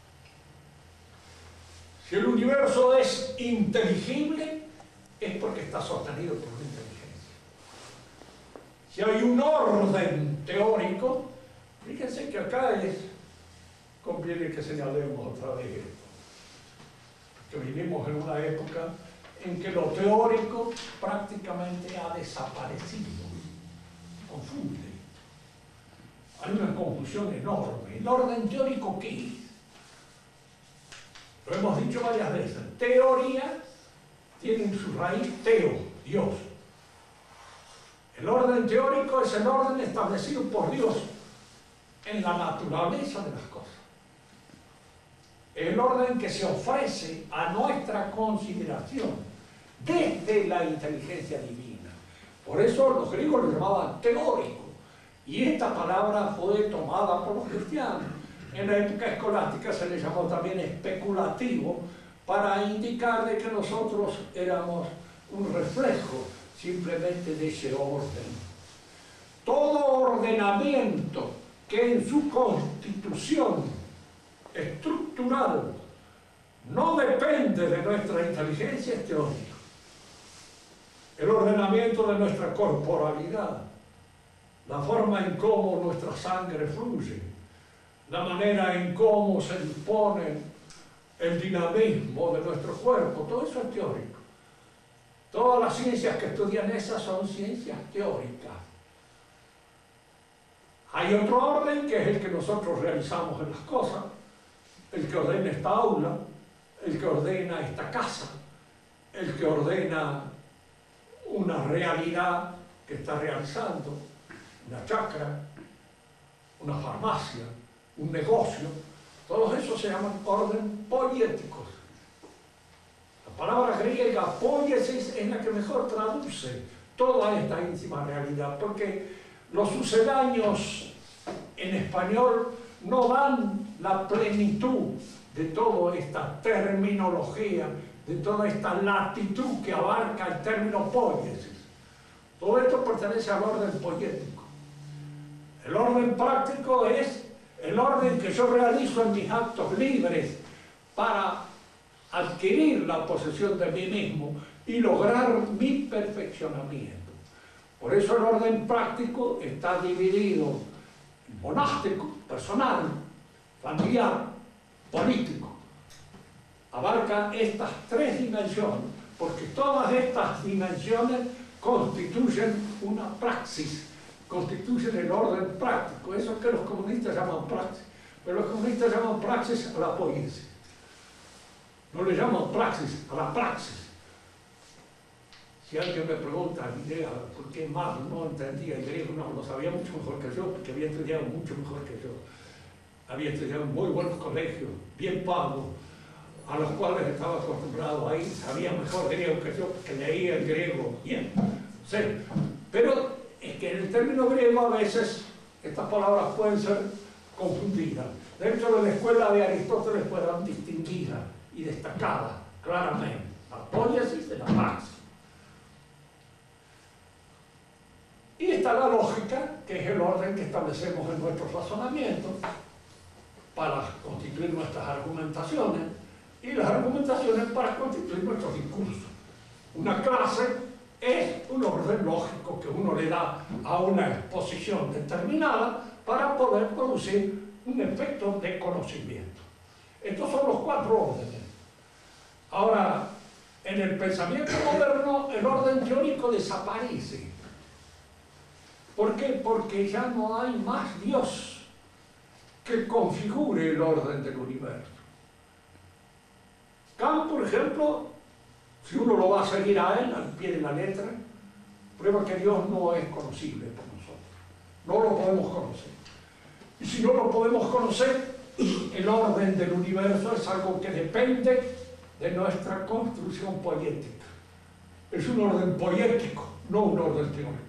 Si el universo es inteligible, es porque está sostenido por una inteligencia. Si hay un orden teórico, fíjense que acá conviene que señalemos otra vez esto, que vivimos en una época en que lo teórico prácticamente ha desaparecido, confunde. Hay una confusión enorme. ¿El orden teórico qué es? Lo hemos dicho varias veces. Teoría tiene en su raíz teo, Dios. El orden teórico es el orden establecido por Dios en la naturaleza de las cosas. El orden que se ofrece a nuestra consideración desde la inteligencia divina. Por eso los griegos lo llamaban teórico. Y esta palabra fue tomada por los cristianos En la época escolástica se le llamó también especulativo para indicar de que nosotros éramos un reflejo simplemente de ese orden. Todo ordenamiento que en su constitución estructural no depende de nuestra inteligencia es teórico. El ordenamiento de nuestra corporalidad, la forma en cómo nuestra sangre fluye, la manera en cómo se dispone el dinamismo de nuestro cuerpo, todo eso es teórico. Todas las ciencias que estudian esas son ciencias teóricas. Hay otro orden que es el que nosotros realizamos en las cosas, el que ordena esta aula, el que ordena esta casa, el que ordena una realidad que está realizando, una chacra, una farmacia, un negocio. Todos esos se llaman orden poieticos. La palabra griega poiesis es la que mejor traduce toda esta íntima realidad, porque los sucedáneos en español no dan la plenitud de toda esta terminología, de toda esta latitud que abarca el término poiesis. Todo esto pertenece al orden poético. El orden práctico es el orden que yo realizo en mis actos libres para adquirir la posesión de mí mismo y lograr mi perfeccionamiento. Por eso el orden práctico está dividido en monástico, personal, familiar, político. Abarca estas tres dimensiones, porque todas estas dimensiones constituyen una praxis, constituyen el orden práctico. Eso es que los comunistas llaman praxis, pero los comunistas llaman praxis a la poiesis. No le llaman praxis a la praxis. Si alguien me pregunta por qué Marx no entendía el griego, no, lo sabía mucho mejor que yo, porque había estudiado mucho mejor que yo. Había estudiado en muy buenos colegios, bien pagos, a los cuales estaba acostumbrado ahí, sabía mejor griego que yo, porque leía el griego bien. Sí. Pero es que en el término griego a veces estas palabras pueden ser confundidas. Dentro de la escuela de Aristóteles puedan distinguidas y destacadas claramente la poiesis de la praxis. Y está la lógica, que es el orden que establecemos en nuestros razonamientos para constituir nuestras argumentaciones, y las argumentaciones para constituir nuestros discursos. Una clase es un orden lógico que uno le da a una exposición determinada para poder producir un efecto de conocimiento. Estos son los cuatro órdenes. Ahora, en el pensamiento moderno, el orden teórico desaparece. ¿Por qué? Porque ya no hay más Dios que configure el orden del universo. Kant, por ejemplo, si uno lo va a seguir a él, al pie de la letra, prueba que Dios no es conocible por nosotros. No lo podemos conocer. Y si no lo podemos conocer, el orden del universo es algo que depende de nuestra construcción poética. Es un orden poético, no un orden teórico.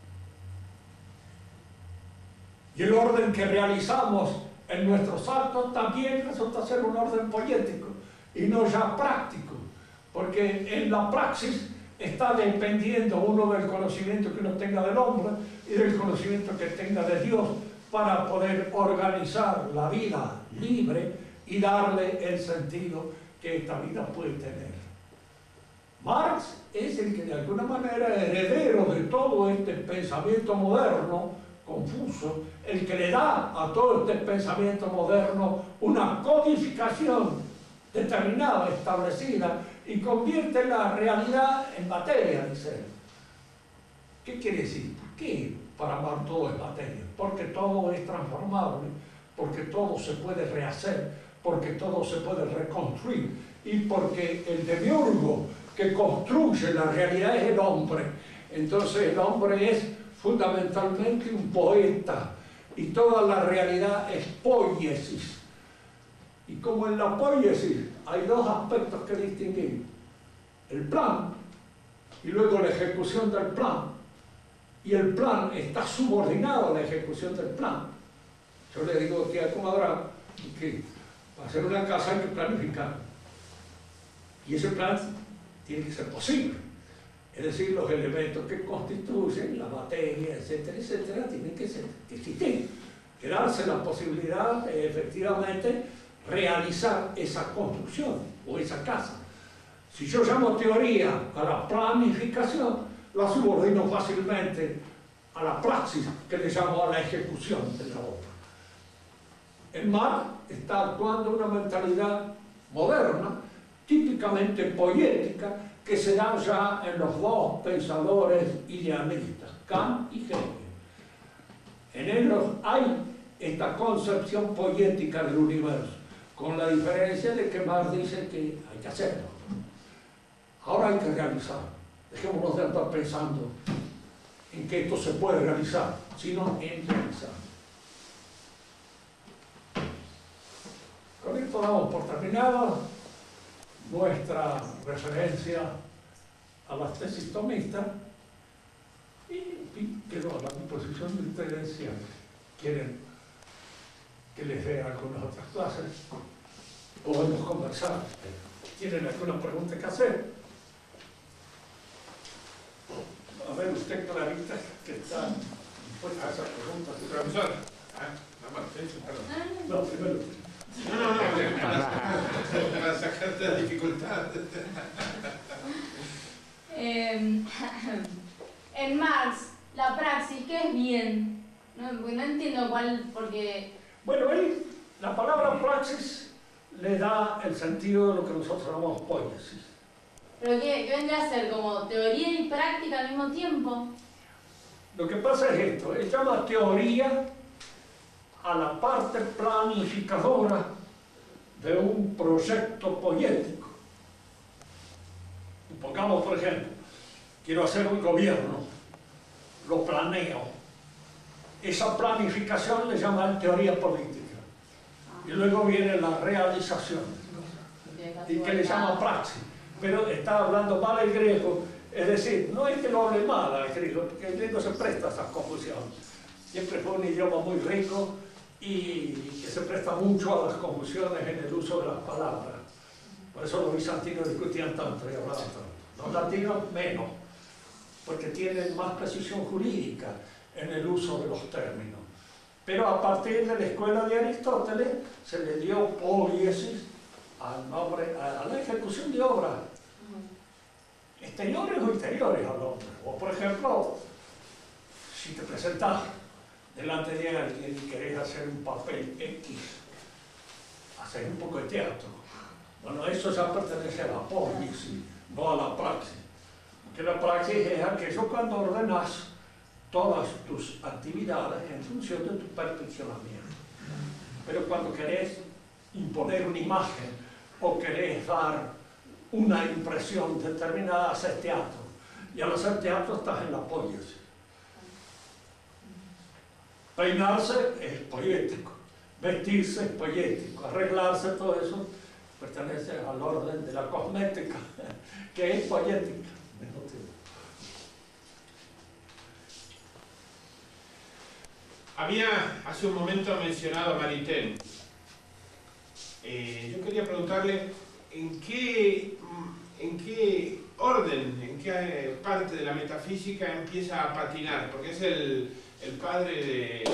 Y el orden que realizamos en nuestros actos también resulta ser un orden poético y no ya práctico, porque en la praxis está dependiendo uno del conocimiento que uno tenga del hombre y del conocimiento que tenga de Dios para poder organizar la vida libre y darle el sentido que esta vida puede tener. Marx es el que de alguna manera es heredero de todo este pensamiento moderno confuso, el que le da a todo este pensamiento moderno una codificación determinada, establecida, y convierte la realidad en materia, dice él. ¿Qué quiere decir? ¿Por qué para Marx todo es materia? Porque todo es transformable, porque todo se puede rehacer, porque todo se puede reconstruir, y porque el demiurgo que construye la realidad es el hombre. Entonces el hombre es fundamentalmente un poeta, y toda la realidad es poiesis. Y como en la poiesis hay dos aspectos que distinguir: el plan y luego la ejecución del plan, y el plan está subordinado a la ejecución del plan. Yo le digo que como ahora que para hacer una casa hay que planificar. Y ese plan tiene que ser posible. Es decir, los elementos que constituyen la materia, etcétera, etcétera, tienen que existir. Que darse la posibilidad de efectivamente realizar esa construcción o esa casa. Si yo llamo teoría a la planificación, la subordino fácilmente a la praxis, que le llamo a la ejecución de la obra. El Marx está actuando una mentalidad moderna, típicamente poética, que se da ya en los dos pensadores idealistas, Kant y Hegel. En ellos hay esta concepción poética del universo, con la diferencia de que Marx dice que hay que hacerlo. Ahora hay que realizar. Dejémonos de estar pensando en que esto se puede realizar, sino en realizar. Con esto damos por terminada nuestra referencia a las tesis tomistas y quedo a la disposición de ustedes si quieren que les dé algunas otras clases. Podemos conversar. ¿Tienen alguna pregunta que hacer? A ver, usted, Clarita, que está dispuesta a hacer preguntas.
Profesor, perdón.
No, primero.
No, para sacarte la dificultad.
En Marx, la praxis, ¿qué es bien? No entiendo cuál, porque...
Bueno, ahí la palabra praxis le da el sentido de lo que nosotros llamamos poiesis.
¿Pero qué vendría a ser? ¿Como teoría y práctica al mismo tiempo?
Lo que pasa es esto, él llama teoría a la parte planificadora de un proyecto poético. Pongamos, por ejemplo, quiero hacer un gobierno, lo planeo. Esa planificación le llama teoría política. Y luego viene la realización, y que le llama praxis. Pero está hablando mal el griego, es decir, no es que lo hable mal al griego, porque el griego se presta a esas confusiones. Siempre fue un idioma muy rico y que se presta mucho a las confusiones en el uso de las palabras. Por eso los bizantinos discutían tanto y hablaban tanto. Los latinos menos, porque tienen más precisión jurídica en el uso de los términos. Pero a partir de la escuela de Aristóteles se le dio poiesis al nombre, a la ejecución de obras exteriores o interiores al hombre. O por ejemplo, si te presentas delante de alguien y querés hacer un papel X, hacer un poco de teatro. Bueno, eso ya pertenece a la poiesis, no a la praxis. Porque la praxis es aquello cuando ordenas todas tus actividades en función de tu perfeccionamiento. Pero cuando querés imponer una imagen o querés dar una impresión determinada, haces teatro. Y al hacer teatro estás en la poiesis. Peinarse es poético, vestirse es poético, arreglarse, todo eso pertenece al orden de la cosmética, que es poética.
Había hace un momento mencionado a Maritain. Yo quería preguntarle en qué orden, en qué parte de la metafísica empieza a patinar, porque es el padre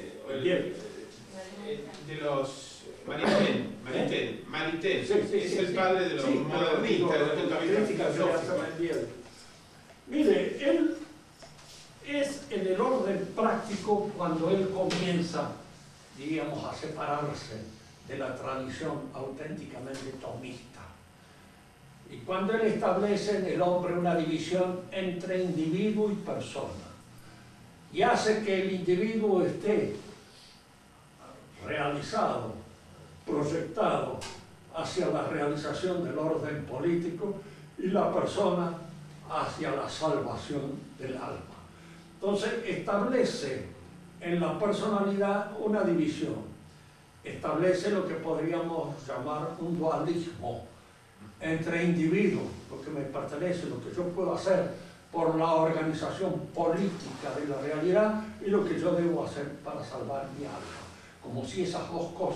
de los Maritain, es el padre de los modernistas desde el punto de vista filosófico.
Mire, él es en el orden práctico cuando él comienza, diríamos, a separarse de la tradición auténticamente tomista. Y cuando él establece en el hombre una división entre individuo y persona, y hace que el individuo esté realizado, proyectado hacia la realización del orden político y la persona hacia la salvación del alma. Entonces establece en la personalidad una división, establece lo que podríamos llamar un dualismo entre individuos, lo que me pertenece, lo que yo puedo hacer por la organización política de la realidad y lo que yo debo hacer para salvar mi alma, como si esas dos cosas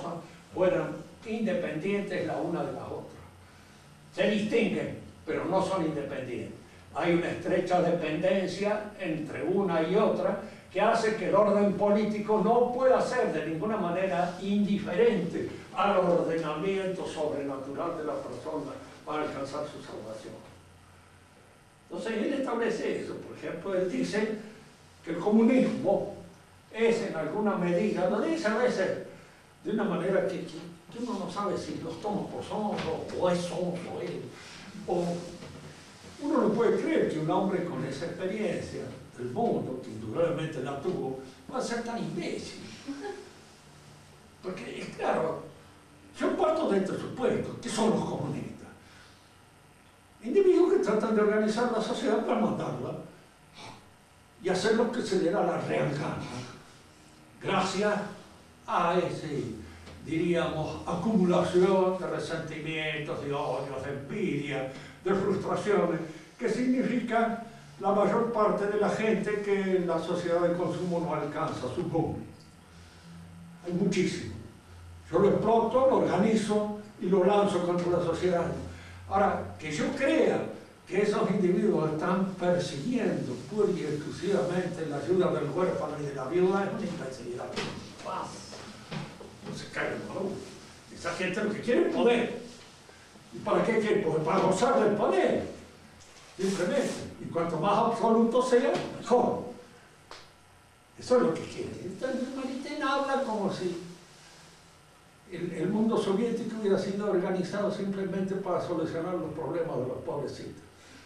fueran independientes la una de la otra. Se distinguen, pero no son independientes. Hay una estrecha dependencia entre una y otra que hace que el orden político no pueda ser de ninguna manera indiferente al ordenamiento sobrenatural de la persona para alcanzar su salvación. Entonces él establece eso. Por ejemplo, él dice que el comunismo es en alguna medida, lo dice a veces de una manera que uno no sabe si los toma por sonso o es sonso él, o uno no puede creer que un hombre con esa experiencia del mundo, que indudablemente la tuvo, va a ser tan imbécil. Porque, es claro, yo parto de este supuesto, que son los comunistas. Individuos que tratan de organizar la sociedad para mandarla y hacer lo que se le da la real gana, gracias a ese, diríamos, acumulación de resentimientos, de odios, de envidia, de frustraciones, que significan la mayor parte de la gente que la sociedad de consumo no alcanza, supongo. Hay muchísimo. Yo lo exploto, lo organizo y lo lanzo contra la sociedad. Ahora, que yo crea que esos individuos están persiguiendo pura y exclusivamente la ayuda del huérfano y de la viuda es una imbecilidad. No se cae el valor. Esa gente lo que quiere es poder. ¿Y para qué quiere poder? Para gozar del poder. Simplemente. Y cuanto más absoluto sea, mejor. Eso es lo que quiere. Entonces, Maritain habla como si el mundo soviético hubiera sido organizado simplemente para solucionar los problemas de los pobrecitos.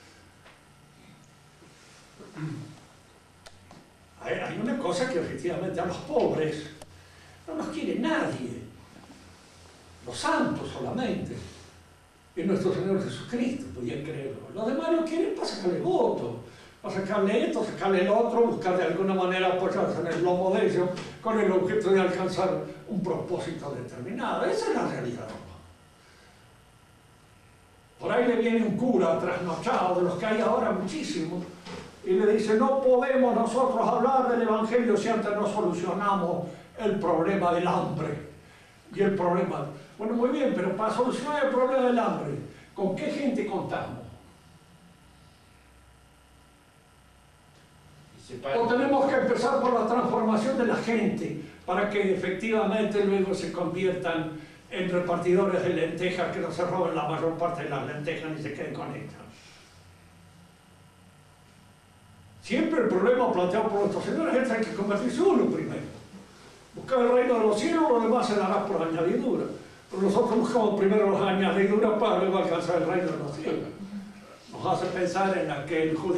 Hay una cosa que efectivamente a los pobres no los quiere nadie, los santos solamente, y nuestro Señor Jesucristo, podían creerlo. Los demás lo quieren para sacarle votos, para sacarle esto, sacarle el otro, buscar de alguna manera apoyarse en el lomo de ellos con el objeto de alcanzar un propósito determinado. Esa es la realidad. Por ahí le viene un cura trasnochado, de los que hay ahora muchísimos, y le dice: no podemos nosotros hablar del Evangelio si antes no solucionamos el problema del hambre. Y el problema... Bueno, muy bien, pero para solucionar el problema del hambre, ¿con qué gente contamos? O tenemos que empezar por la transformación de la gente para que efectivamente luego se conviertan en repartidores de lentejas, que no se roben la mayor parte de las lentejas ni se queden con ellas. Siempre el problema planteado por nuestros señores es que hay que convertirse uno primero. Buscar el reino de los cielos, lo demás se dará por añadidura. Pero nosotros buscamos primero las añadiduras para luego alcanzar el reino de los cielos. Nos hace pensar en aquel judío